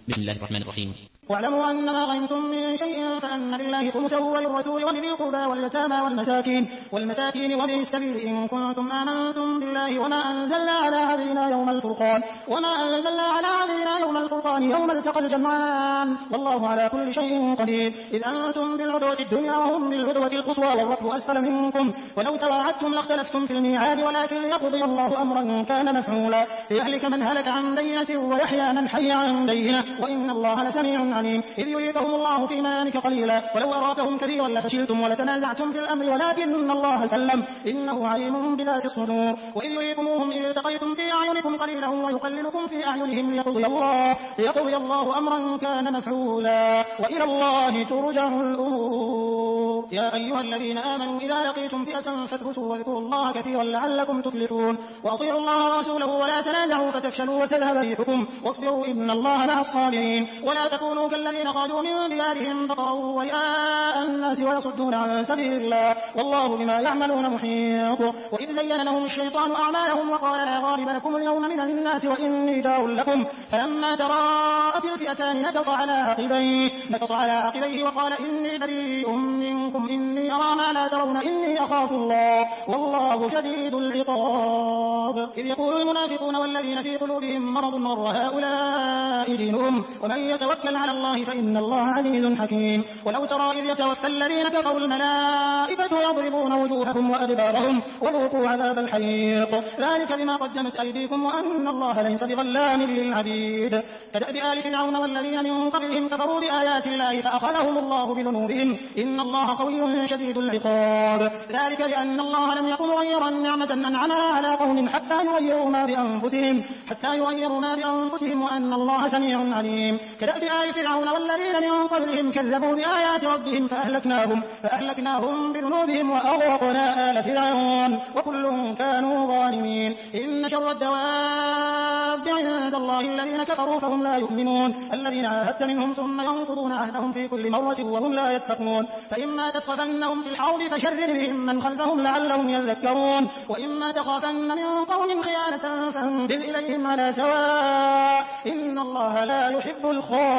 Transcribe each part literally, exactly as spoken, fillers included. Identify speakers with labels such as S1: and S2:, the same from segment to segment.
S1: بسم الله الرحمن الرحيم.
S2: واعلموا أنما غنمتم من شيء فأن لله خمسه وللرسول ولذي القربى واليتامى والمساكين والمساكين وابن السبيل إن كنتم آمنتم بالله وما أنزلنا على عبدنا يوم الفرقان وما أنزلنا على عبدنا يوم الفرقان يوم التقى الجمعان والله على كل شيء قدير. إذ أنتم بالعدوة الدنيا وهم بالعدوة القصوى والركب أسفل منكم ولو تواعدتم لاختلفتم في الميعاد ولكن يقضي الله أمرا كان مفعولا ليهلك من هلك عن بينة ويحيى من حي عن بينة وإن الله لسميع عليم. إذ يريكهم الله في منامك قليلا ولو أراكهم كثيرا لفشلتم ولتنازعتم في الأمر ولكن الله سلم إنه عليم بذات الصدور. وإذ يريكموهم إذ التقيتم في أعينكم قليلا ويقللكم في أعينهم ليقضي الله, ليقضي الله أمرا كان مفعولا وإلى الله ترجع الأمور. يا أيها الذين آمنوا إذا لقيتم فئة فاثبتوا واذكروا الله كثيرا لعلكم تفلحون وأطيعوا الله ورسوله ولا تنازعوا فتفشلوا وتذهب ريحكم واصبروا إن الله مع الصابرين. ولا تكونوا كالذين خرجوا من ديارهم بطرا ورئاء الناس ويصدون عن سبيل الله والله بما يعملون محيط. وإذ زين لهم الشيطان أعمالهم وقال لا غالب لكم اليوم من الناس وإني جار لكم فلما تراءت الفئتان نكص على عقبيه نكص على عقبيه وقال إني بريء منكم إني أرى ما لا ترون إني أخاف الله والله شديد العقاب. إذ يقول المنافقون والذين في قلوبهم مرض غر هؤلاء دينهم ومن يتوكل على الله فإن الله عزيز حكيم. ولو ترى إذ يتوفى الذين كفروا الملائكة يضربون وجوههم وأدبارهم وذوقوا عذاب الحريق ذلك بما قدمت أيديكم وأن الله ليس بظلام للعبيد. كدأب آل فرعون والذين من قبلهم كفروا بآيات الله فأخذهم الله بذنوبهم إن الله قوي شديد العقاب. ذلك لأن الله لم يكن غيرا نعمة أنعمها على قوم حتى يغيروا ما بأنفسهم حتى يغيروا ما بأنفسهم وأن الله سميع عليم. كدأب آل فرعون والذين من قبلهم كذبوا بآيات ربهم فأهلكناهم فأهلكناهم بذنوبهم وأغرقنا آل فرعون وكلهم كانوا ظالمين. إن شر الدواب عند الله الذين كفروا فهم لا يؤمنون الذين عاهدت منهم ثم ينقضون عهدهم في كل مرة وهم لا يتقون. فإما تثقفنهم في الحرب فشرد بهم من خلفهم لعلهم يذكرون وإما تخافن من قوم خيانة فانبذ إليهم على سواء إن الله لا يحب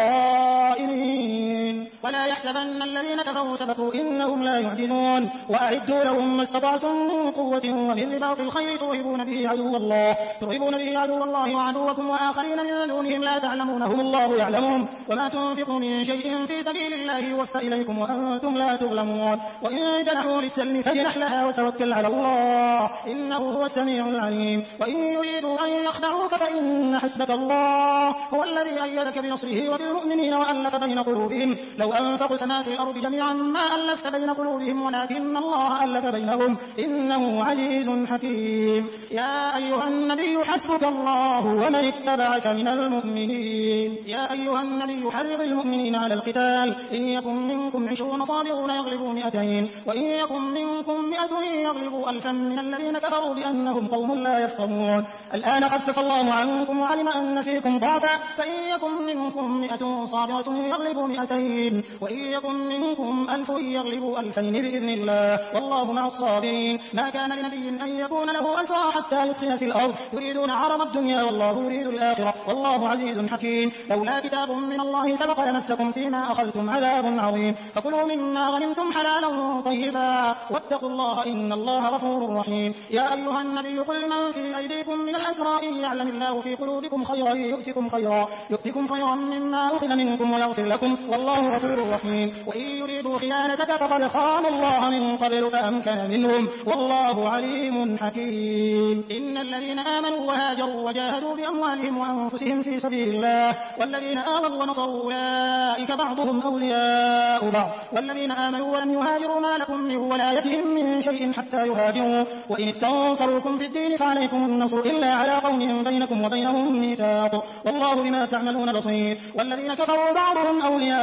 S2: الخائنين. ولا يحسبن الذين كفروا سبقوا إنهم لا يعجزون وأعدوا لهم ما استطعتم من قوة ومن رباط الخيل ترهبون به عدو الله ترهبون به عدو الله وعدوكم وآخرين من دونهم لا تعلمونهم الله يعلمهم وما تنفقوا من شيء في سبيل الله يوفى إليكم وأنتم لا تظلمون. وإن جنحوا للسلم فاجنح لها وتوكل على الله إنه هو السميع العليم. وإن يريدوا أن يخدعوك فإن حسبك الله هو الذي أيدك بنصره وبالمؤمنين وألف بين قلوبهم لو أنفقت ما في الأرض جميعا ما ألفت بين قلوبهم ولكن الله ألف بينهم إنه عزيز حكيم. يا أيها النبي حسبك الله ومن اتبعك من المؤمنين. يا أيها النبي حرض المؤمنين على القتال إن يكن منكم عشرون صابرون يغلبوا مئتين وإن يكن منكم مئة يغلبوا ألفا من الذين كفروا بأنهم قوم لا يفقهون. الآن خفف الله عنكم وعلم أن فيكم ضعفا فإن يكن منكم مئة صابرة يغلبوا مئتين وإن يكن منكم ألف يغلبوا ألفين بإذن الله والله مع الصابرين. ما كان لنبي أن يكون له أسرى حتى يسخن في الأرض يريدون عرض الدنيا والله يريد الآخرة والله عزيز حكيم. لولا كتاب من الله سبق لمسكم فيما أخذتم عذاب عظيم فكلوا مما غنمتم حلالا طيبا واتقوا الله إن الله غفور رحيم. يا أيها النبي قل لمن في أيديكم من الأسرى إن يعلم الله في قلوبكم خيرا يؤتكم خيرا يؤتكم خيرا مما أخذ منكم ويغفر لكم والله غفور رحيم. وإن يريدوا خيانتك فقد خان الله من قبل فأمكن منهم والله عليم حكيم. إن الذين آمنوا وهاجروا وجاهدوا بأموالهم وأنفسهم في سبيل الله والذين آمنوا ونصروا أولئك بعضهم أولياء بعض والذين آمنوا ولم يهاجروا ما لكم من ولايتهم من شيء حتى يهاجروا وإن استنصروكم في الدين فعليكم النصر إلا على قوم بينكم وبينهم ميثاق والله بما تعملون بصير. والذين كفروا بعضهم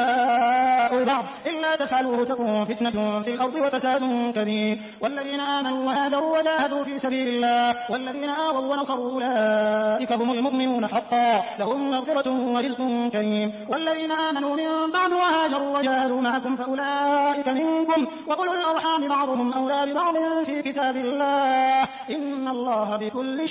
S2: أولياء بعض إلا تفعلوه تكون فتنة في الأرض وفساد كبير. والذين آمنوا وهاجروا وجاهدوا في سبيل الله والذين آووا ونصروا أولئك هم المؤمنون حقا لهم مغفرة ورزق كريم. والذين آمنوا من بعد وهاجروا وجاهدوا معكم فأولئك منكم وأولو الأرحام بعضهم أولى ببعض في كتاب الله إن الله بكل شيء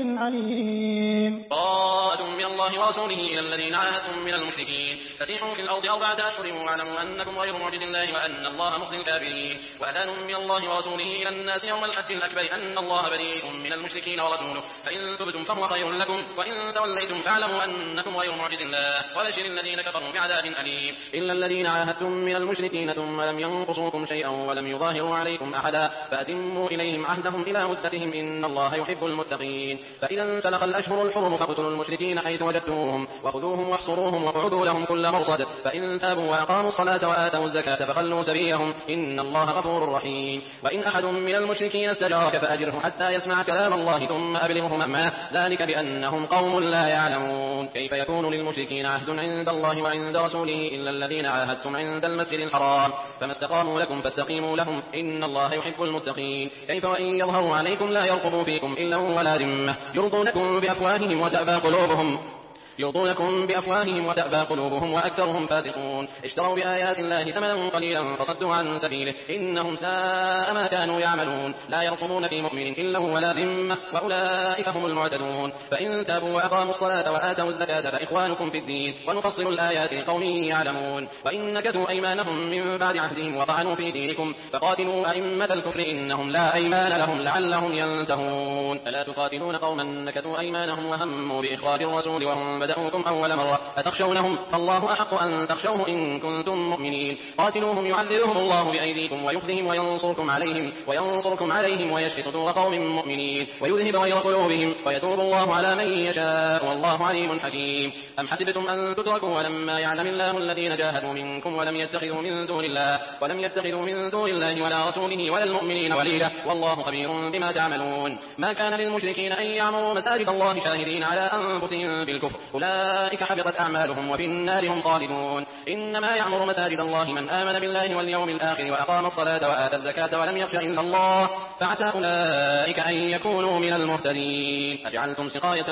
S2: عليم.
S1: براءة من الله ورسوله إلى الذين عاهدتم من المشركين فسيحوا في الأرض أربعة أشهر واعلموا أنكم غير معجز الله وأن الله مخزي الكافرين. وأذان من الله ورسوله إلى الناس يوم الحج الأكبر أن الله بريء من المشركين ورسوله فإن تبتم فهو خير لكم وإن توليتم فاعلموا أنكم غير معجز الله وبشر الذين كفروا بعذاب أليم. إلا الذين عاهدتم من المشركين ثم لم ينقصوكم شيئا ولم يظاهروا عليكم أحدا فأتموا إليهم عهدهم إلى مدتهم إن الله يحب المتقين. فإذا انسلخ الأشهر الحرم فاقتلوا المشركين حيث وجدتموهم وخذوهم واحصروهم واقعدوا لهم كل مرصد فإن تابوا وأقاموا الصلاة وآتوا الزكاة فخلوا سبيلهم إن الله غفور رحيم. وإن أحد من المشركين استجارك فأجره حتى يسمع كلام الله ثم أبلغه مأمنه ذلك بأنهم قوم لا يعلمون. كيف يكون للمشركين عهد عند الله وعند رسوله إلا الذين عاهدتم عند المسجد الحرام فما استقاموا لكم فاستقيموا لهم إن الله يحب المتقين. كيف وإن يظهروا عليكم لا يرقبوا فيكم إلا ولا ذمة يرضونكم بأفواههم وتأبى قلوبهم يرضونكم بأفواههم وتأبى قلوبهم وأكثرهم فاسقون. اشتروا بآيات الله ثمنا قليلا فصدوا عن سبيله إنهم ساء ما كانوا يعملون. لا يرقبون في مؤمن إلا ولا ذمة وأولئك هم المعتدون. فإن تابوا وأقاموا الصلاة وآتوا الزكاة فإخوانكم في الدين ونفصل الآيات لقوم يعلمون. وإن نكثوا أيمانهم من بعد عهدهم وطعنوا في دينكم فقاتلوا أئمة الكفر إنهم لا أيمان لهم لعلهم ينتهون. ألا تقاتلون قوما نكثوا أيمانهم وهموا بإخراج الرسول وهم بدأوكم أول مرة أتخشونهم فالله أحق أن تخشوه إن كنتم مؤمنين. قاتلوهم يعذبهم الله بأيديكم ويخزهم وينصركم عليهم وينصركم عليهم ويشفي صدور قوم مؤمنين ويذهب غير قلوبهم ويتوب الله على من يشاء والله عليم حكيم. أم حسبتم أن تتركوا ولما يعلم الله الذين جاهدوا منكم ولم يتخذوا من دون الله ولم يتخذوا من دون الله ولا رسوله ولا المؤمنين وليلا والله خبير بما تعملون. ما كان للمشركين أن يعمروا مساجد الله شاهدين على أنفسهم بالكفر أولئك حبطت أعمالهم وفي النار هم خالدون. إنما يعمر مساجد الله من آمن بالله واليوم الآخر وأقام الصلاة وآتى الزكاة ولم يخش إلا الله فعسى أولئك أن يكونوا من المهتدين. أجعلتم سقاية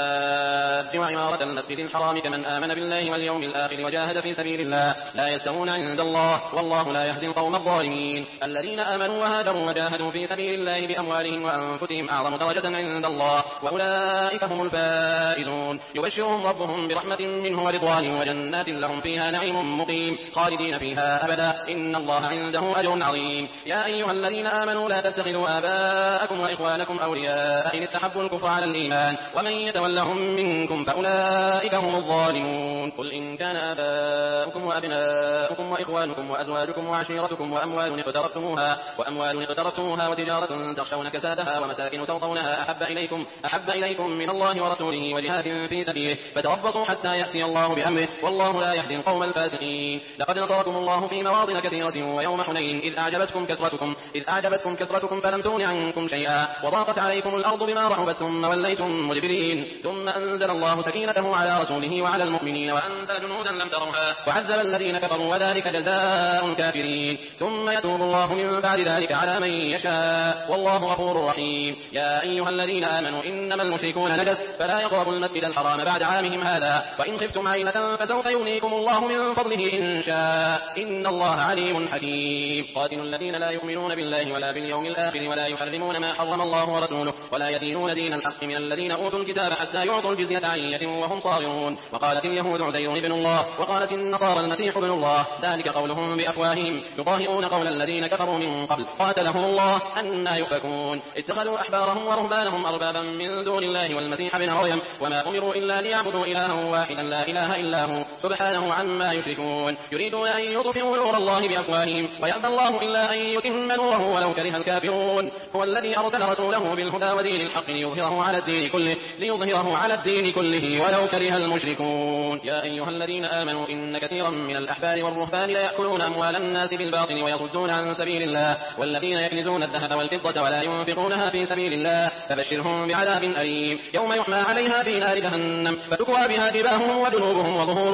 S1: الحاج وعمارة المسجد الحرام كمن آمن بالله واليوم الآخر وجاهد في سبيل الله لا يستوون عند الله والله لا يهدي القوم الظالمين. الذين آمنوا وهاجروا وجاهدوا في سبيل الله بأموالهم وأنفسهم أعظم درجة عند الله وأولئك هم الفائزون. يبشرهم ربهم برحمة منه ورضوان وجنات لهم فيها نعيم مقيم خالدين فيها أبدا إن الله عنده أجر عظيم. يا أيها الذين آمنوا لا تتخذوا آباءكم وإخوانكم أولياء إن استحبوا الكفر على الإيمان ومن يتولهم منكم فأولئك هم الظالمون. قل إن كان آباؤكم وأبناؤكم وإخوانكم وأزواجكم وعشيرتكم وأموال اقترفتموها وأموال اقترفتموها وتجارة تخشون كسادها ومساكن ترضونها أحب إليكم أحب إليكم من الله ورسوله وجهاد في سبيله فتربصوا حتى يأتي الله بأمره والله لا يهدي القوم الفاسقين. لقد نصركم الله في مواطن كثيرة ويوم حنين إذ أعجبتكم كثرتكم إذ أعجبتكم كثرتكم فلم تغن عنكم شيئا وضاقت عليكم الأرض بما رحبت ثم وليتم مدبرين ثم أنزل الله سكينته على رسوله وعلى المؤمنين وأنزل جنودا لم تروها وعذب الذين كفروا وذلك جزاء الكافرين. ثم يتوب الله من بعد ذلك على من يشاء والله غفور رحيم. يا أيها الذين آمنوا إنما المشركون نجس فلا يقربوا المسجد الحرام بعد عامهم هذا وإن خفتم عيلة فسوف يغنيكم الله من فضله إن شاء إن الله عليم حكيم. قاتلوا الذين لا يؤمنون بالله ولا باليوم الآخر ولا يحرمون ما حرم الله ورسوله ولا يدينون دين الحق من الذين أوتوا الكتاب حتى يعطوا الجزية عن يد وهم صاغرون. وقالت اليهود عزير بن الله وقالت النصارى المسيح بن الله ذلك قولهم بأفواههم يضاهئون قول الذين كفروا من قبل قاتلهم الله أنى يؤفكون. اتخذوا أحبارهم ورهبانهم أربابا من دون الله والمسيح ابن مريم وما أمروا إلا ليعبدوا إلها واحدا لا إله إلا هو سبحانه عما يشركون. يريدون أن يطفئوا نور الله بأفواههم ويأبى الله إلا أن يتم نوره ولو كره الكافرون. هو الذي أرسل رسوله بالهدى ودين الحق ليظهره على الدين كله ليظهره على الدين كله ولو كره المشركون. يا أيها الذين آمنوا إن كثيرا من الأحبار والرهبان لا يأكلون أموال الناس بالباطل ويصدون عن سبيل الله والذين يكنزون الذهب والفضة ولا ينفقونها في سبيل الله فبشرهم بعذاب أليم يوم يحمى عليها في نار جهنم فتكوى بها جباههم وجنوبهم وظهورهم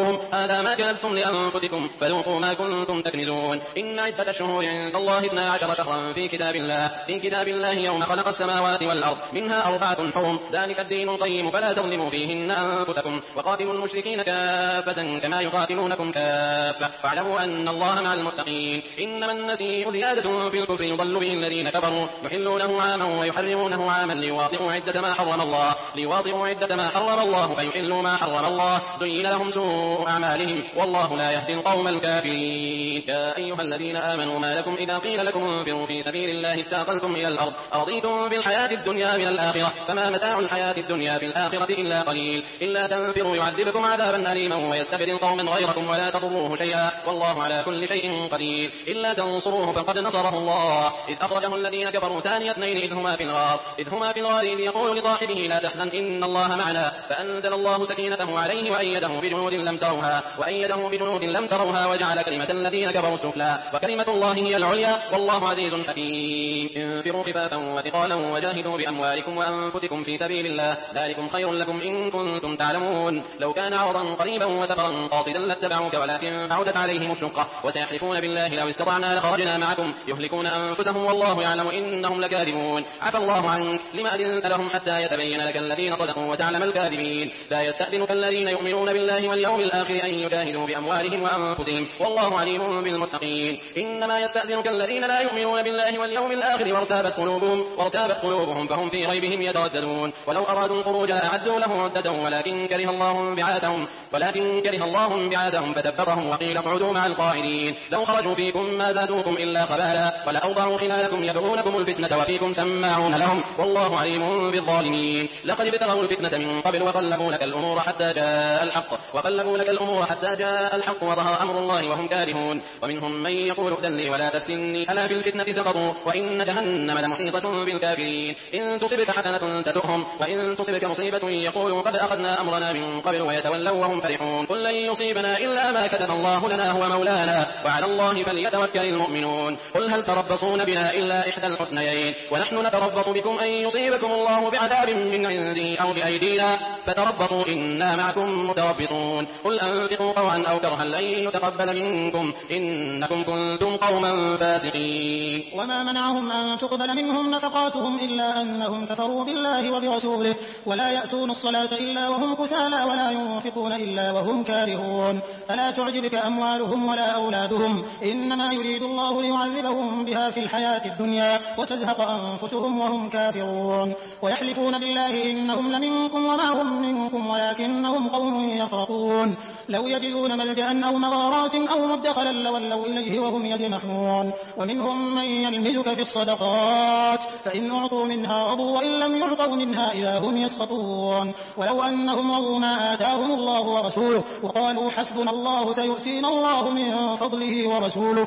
S1: هذا ما كنزتم لأنفسكم فذوقوا ما كنتم تكنزون إن عدة الشهور عند الله اثنا عشر شهرا في كتاب الله في كتاب الله يوم خلق السماوات والأرض منها أربعة حرم ذلك الدين القيم فلا تظلموا فيهن أنفسكم وقاتلوا المشركين كافة كما يقاتلونكم كافة واعلموا أن الله مع المتقين إنما النسيء زيادة في الكفر يضل به الذين كفروا يحلونه عاما ويحرمونه عاما ليواطئوا عدة ما حرم الله ليواطئوا عدة ما حرم الله فيحلوا ما حرم الله زين لهم سوء أعمالهم والله لا يهدي القوم الكافرين يا أيها الذين آمنوا ما لكم إذا قيل لكم انفروا في سبيل الله اتاقلتم إلى الأرض أرضيتم بالحياة الدنيا من الآخرة فما متاع الحياة الدنيا في الآخرة إلا قليل إلا تنفروا يعذبكم عذابا أليما ويستبدل قوما غيركم ولا تضروه شيئا والله على كل شيء قدير إلا تنصروه فقد نصره الله إذ أخرجه الذين كفروا ثاني اثنين إذ هما في الغار إذ هما في الغار إذ يقول لصاحبه لا تحزن إن الله معنا فأنزل الله سكينته عليه وأيده بجنود لم تروها وأيده بجنود لم تروها وجعل كلمة الذين كفروا السفلى وكلمة الله هي العليا والله عزيز حكيم انفروا خفافا وثقالا وجاهدوا بأموالكم وأنفسكم في سبيل الله ذلكم خير لكم إن كنتم تعلمون لو كان عرضا قريبا وسفرا قاصدا لاتبعوك ولكن بعدت عليهم الشقة وسيحلفون بالله لو استطعنا لخرجنا معكم يهلكون أنفسهم والله يعلم إنهم لكاذبون عفى الله عنك لما أذنت لهم حتى يتبين لك الذين صدقوا وتعلم الكاذبين لا يستأذنك الذين يؤمنون بالله واليوم الآخر أن يجاهدوا بأموالهم وأنفسهم والله عليم بالمتقين إنما يستأذنك الذين لا يؤمنون بالله واليوم الآخر وارتابت قلوبهم وارتابت قلوبهم فهم في ريبهم يترددون ولو أرادوا الخروج لأعدوا له عدة ولكن كره الله بعاثهم ولكن كره الله بعاثهم فثبتهم وقيل اقعدوا مع القائلين لو خرجوا فيكم ما زادوكم إلا خبالا ولأوضعوا خلالكم يبغونكم الفتنة وفيكم سماعون لهم والله عليم بالظالمين لقد ابتغوا الفتنة من قبل وقلبوا لك الأمور حتى جاء الحق وقلبوا لك الأمور حتى جاء الحق وظهر أمر الله وهم كارهون ومنهم من يقول ائذن لي ولا تفتني ألا في الفتنة سقطوا وإن جهنم لمحيطة بالكافرين إن تصبك حسنة تسؤهم وإن تصبك مصيبة يقولوا قد أخذنا أمرنا من قبل ويتولوا وهم فرحون قل لن يصيبنا إلا ما كتب الله لنا هو مولانا وعلى الله فليتوكل المؤمنون قل هل تربصون بنا إلا إحدى الحسنيين ونحن نتربص بكم أن يصيبكم الله بعذاب من عندي أو بأيدينا فتربصوا إنا معكم متربصون قل أنفقوا طوعا أو كرها لن يتقبل منكم إنكم كنتم قوما فاسقين
S2: وما منعهم أن تقبل منهم نفقاتهم إلا أنهم كفروا بالله وبرسوله ولا يأتون الصلاة إلا وهم كسالى ولا ينفقون إلا وهم كارهون فلا تعجبك أموالهم ولا أولادهم إنما يريد الله ليعذبهم بها في الحياة الدنيا وتزهق أنفسهم وهم كافرون ويحلفون بالله إنهم لمنكم وما هم منكم ولكنهم قوم يفرقون لو يجدون ملجأ أو مغارات أو مدخلا لولوا إليه وهم يجمحون ومنهم من يلمزك في الصدقات فإن أعطوا منها رضوا وإن لم يعطوا منها إذا هم يسخطون ولو أنهم رضوا ما آتاهم الله ورسوله وقالوا حسبنا الله سيؤتينا الله من فضله ورسوله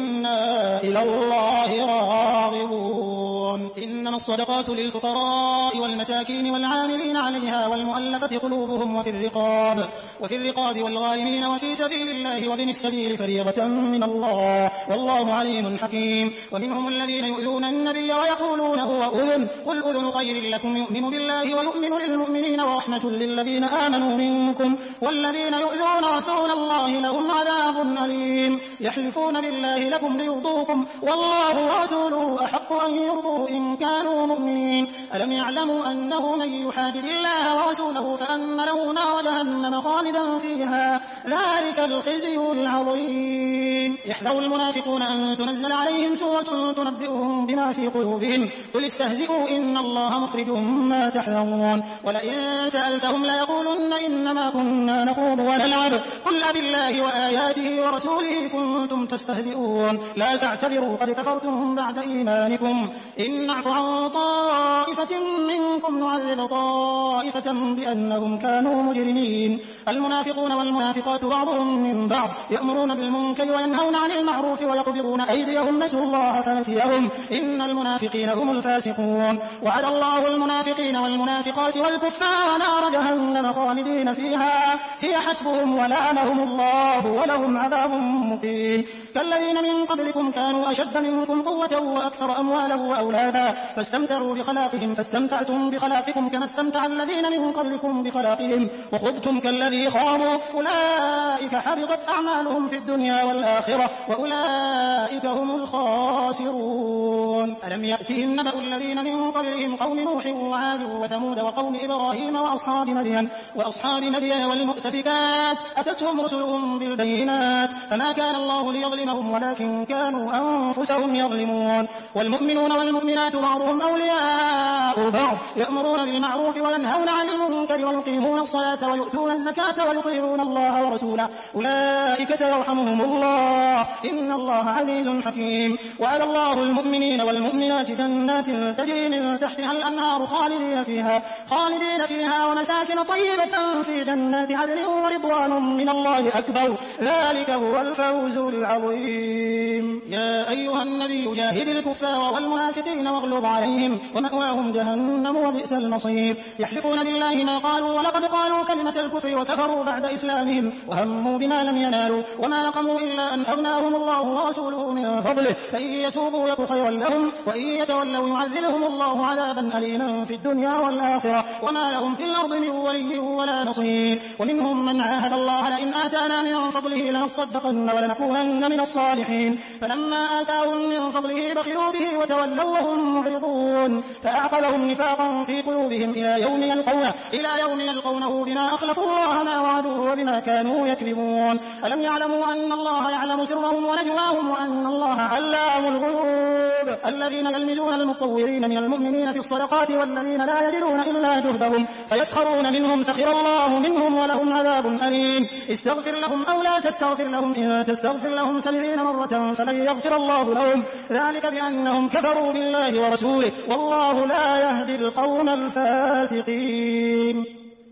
S2: إنا إلى الله راغبون إنما الصدقات للفقراء والمساكين والعاملين عليها والمؤلفة قلوبهم وفي الرقاب وفي الرقاب والغارمين وفي سبيل الله وابن السبيل فريضة من الله والله عليم حكيم ومنهم الذين يؤذون النبي ويقولون هو أذن قل أذن خير لكم يؤمن بالله ويؤمن للمؤمنين ورحمة للذين آمنوا منكم والذين يؤذون رسول الله لهم عذاب أليم يحلفون بالله لكم ليرضوكم والله ورسوله أحق أن يرضوه إن كانوا مؤمنين ألم يعلموا أنه من يحادد الله ورسوله فأن له نار جهنم خالدا فيها ذلك الخزي العظيم يحذر المنافقون أن تنزل عليهم سورة تنبئهم بما في قلوبهم قل استهزئوا إن الله مخرج ما تحذرون ولئن سألتهم ليقولن إنما كنا نخوض ونلعب قل أبالله وآياته ورسوله كنتم تستهزئون لا تعتذروا قد كفرتم بعد إيمانكم إن نعفو عن طائفة منكم نعذب طائفة بأنهم كانوا مجرمين المنافقون والمنافقات بعضهم من بعض يأمرون بالمنكر وينهون عن المعروف ويقبضون أيديهم نسوا الله فنسيهم إن المنافقين هم الفاسقون وعد الله المنافقين والمنافقات والكفار نار جهنم خالدين فيها هي حسبهم ولعنهم الله ولهم عذاب مقيم كالذين من قبلكم كانوا أشد منكم قوة وأكثر أموالا وأولادا فاستمتعوا بخلاقهم فاستمتعتم بخلاقكم كما استمتع الذين من قبلكم بخلاقهم وخذتم كالذي خاضوا أولئك حبطت أعمالهم في الدنيا والآخرة وأولئك هم الخاسرون. ألم يأتهم نبأ الذين من قبلهم قوم نوح وعاد وثمود وقوم إبراهيم وأصحاب مدين وأصحاب مدين والمؤتفكات أتتهم رسلهم بالبينات فما كان الله ليظلمهم ولكن كانوا أنفسهم يظلمون. والمؤمنون والمؤمنات بعضهم أولياء بعض يأمرون بالمعروف وينهون عن المنكر ويقيمون الصلاة ويؤتون الزكاة ويطيعون الله ورسوله أولئك سيرحمهم الله إن الله عزيز حكيم. وعد الله المؤمنين والمؤمنات جنات تجري من تحتها الأنهار خالدين فيها خالدين فيها ومساكن طيبة في جنات عدن ورضوان من الله أكبر ذلك هو الفوز العظيم. يا أيها النبي جاهد الكفار والمنافقين واغلظ عليهم ومأواهم جهنم وبئس المصير. يحلفون بالله ما قالوا ولقد قالوا كلمة الكفر وكفروا بعد إسلامهم وهموا بما لم ينالوا وما نقموا إلا أن أغناهم الله ورسوله من فضله فإن يتوبوا يك خيرا لهم وإن يتولوا يعذبهم الله عذابا أليما في الدنيا والآخرة وما لهم في الأرض من ولي ولا نصير. ومنهم من عاهد الله لئن آتانا من فضله لنصدقن ولنكونن من الصالحين فلما آتاهم من فضله بخلوا به وتولوا وهم معرضون فأعقبهم نفاقا في قلوبهم إلى يوم يلقونه إلى يوم يلقونه بما أخلفوا الله ما وعدوه وبما كانوا يكذبون. ألم يعلموا أن الله يعلم سرهم ونجواهم وأن الله علام الغيوب. الذين يلمزون المطورين من المؤمنين في الصدقات والذين لا يجدون إلا جهدهم فيسخرون منهم سخر الله منهم ولهم عذاب أليم. استغفر لهم أو لا تستغفر لهم إن تستغفر لهم سبعين مرة فلن يغفر الله لهم ذلك بأنهم كفروا بالله ورسوله والله لا يهدي القوم الفاسقين.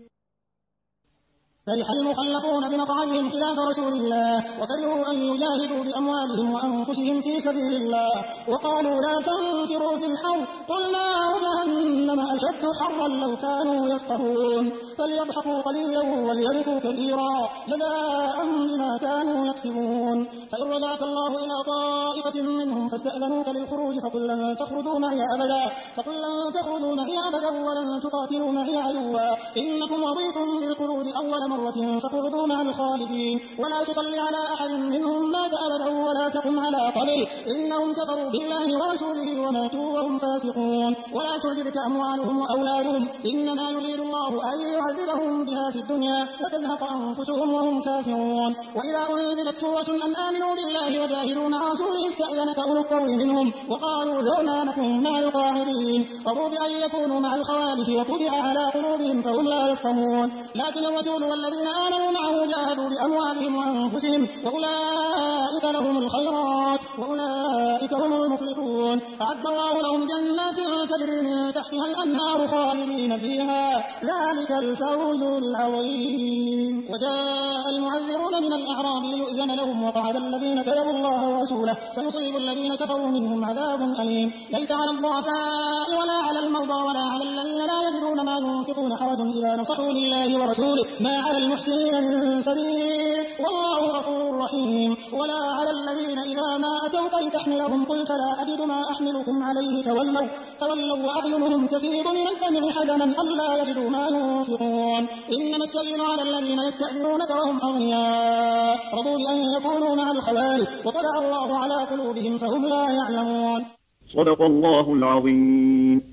S2: فرح المخلفون بمقعدهم خلاف رسول الله وكرهوا أن يجاهدوا بأموالهم وأنفسهم في سبيل الله وقالوا لا تنفروا في الحر قل نار جهنم أشد حرا لو كانوا يفقهون فليضحكوا قليلا وليبكوا كثيرا جزاء بما كانوا يكسبون. فإن رجعك الله إلى طائفة منهم فاستأذنوك للخروج فقل لن تخرجوا معي أبدا فقل لن تخرجوا معي أبدا ولن تقاتلوا معي عدوا إنكم رضيتم بالقعود أول مرة فاقعدوا مع الخالدين ولا تصل على أحد منهم مات أبدا ولا تقم على قبره إنهم كفروا بالله ورسوله وماتوا وهم فاسقون. ولا تعجبك أموالهم وأولادهم إنما يريد الله أن يعذبهم بها في الدنيا فتزهق أنفسهم وهم كافرون. وإذا أنزلت سورة أن آمنوا بالله وجاهدوا مع رسوله استأذنك أولو القول منهم وقالوا ذرنا نكن مع القاعدين رضوا بأن يكونوا مع الخوالف وطبع على قلوبهم فهم لا يفهمون. لكن الرسول والذين آمنوا معه جاهدوا بأموالهم وأنفسهم وأولئك لهم الخيرات وأولئك هم المفلحون. أعد الله لهم جنات تجري من تحتها الأنهار خالدين فيها ذلك الفوز العظيم. وجاء المعذرون من الأعراب ليؤذن لهم وقعد الذين كذبوا الله ورسوله سيصيب الذين كفروا منهم عذاب أليم. ليس على الضعفاء ولا على المرضى ولا على الذين لا يجدون ما ينفقون حرج إذا نصحوا لله ورسوله ما على المحسنين من سبيل والله غفور رحيم. ولا على الذين إذا ما أتوك لتحملهم قلت لا أجد ما أحملكم عليه تولوا تولوا وأعينهم تفيض من الدمع حزنا ألا يجدوا ما ينفقون. إنما السبيل على الذين يستأذنونك وهم أغنياء رضوا بأن يكونوا مع الخوالف وطبع الله على قلوبهم فهم لا يعلمون.
S3: صدق الله العظيم.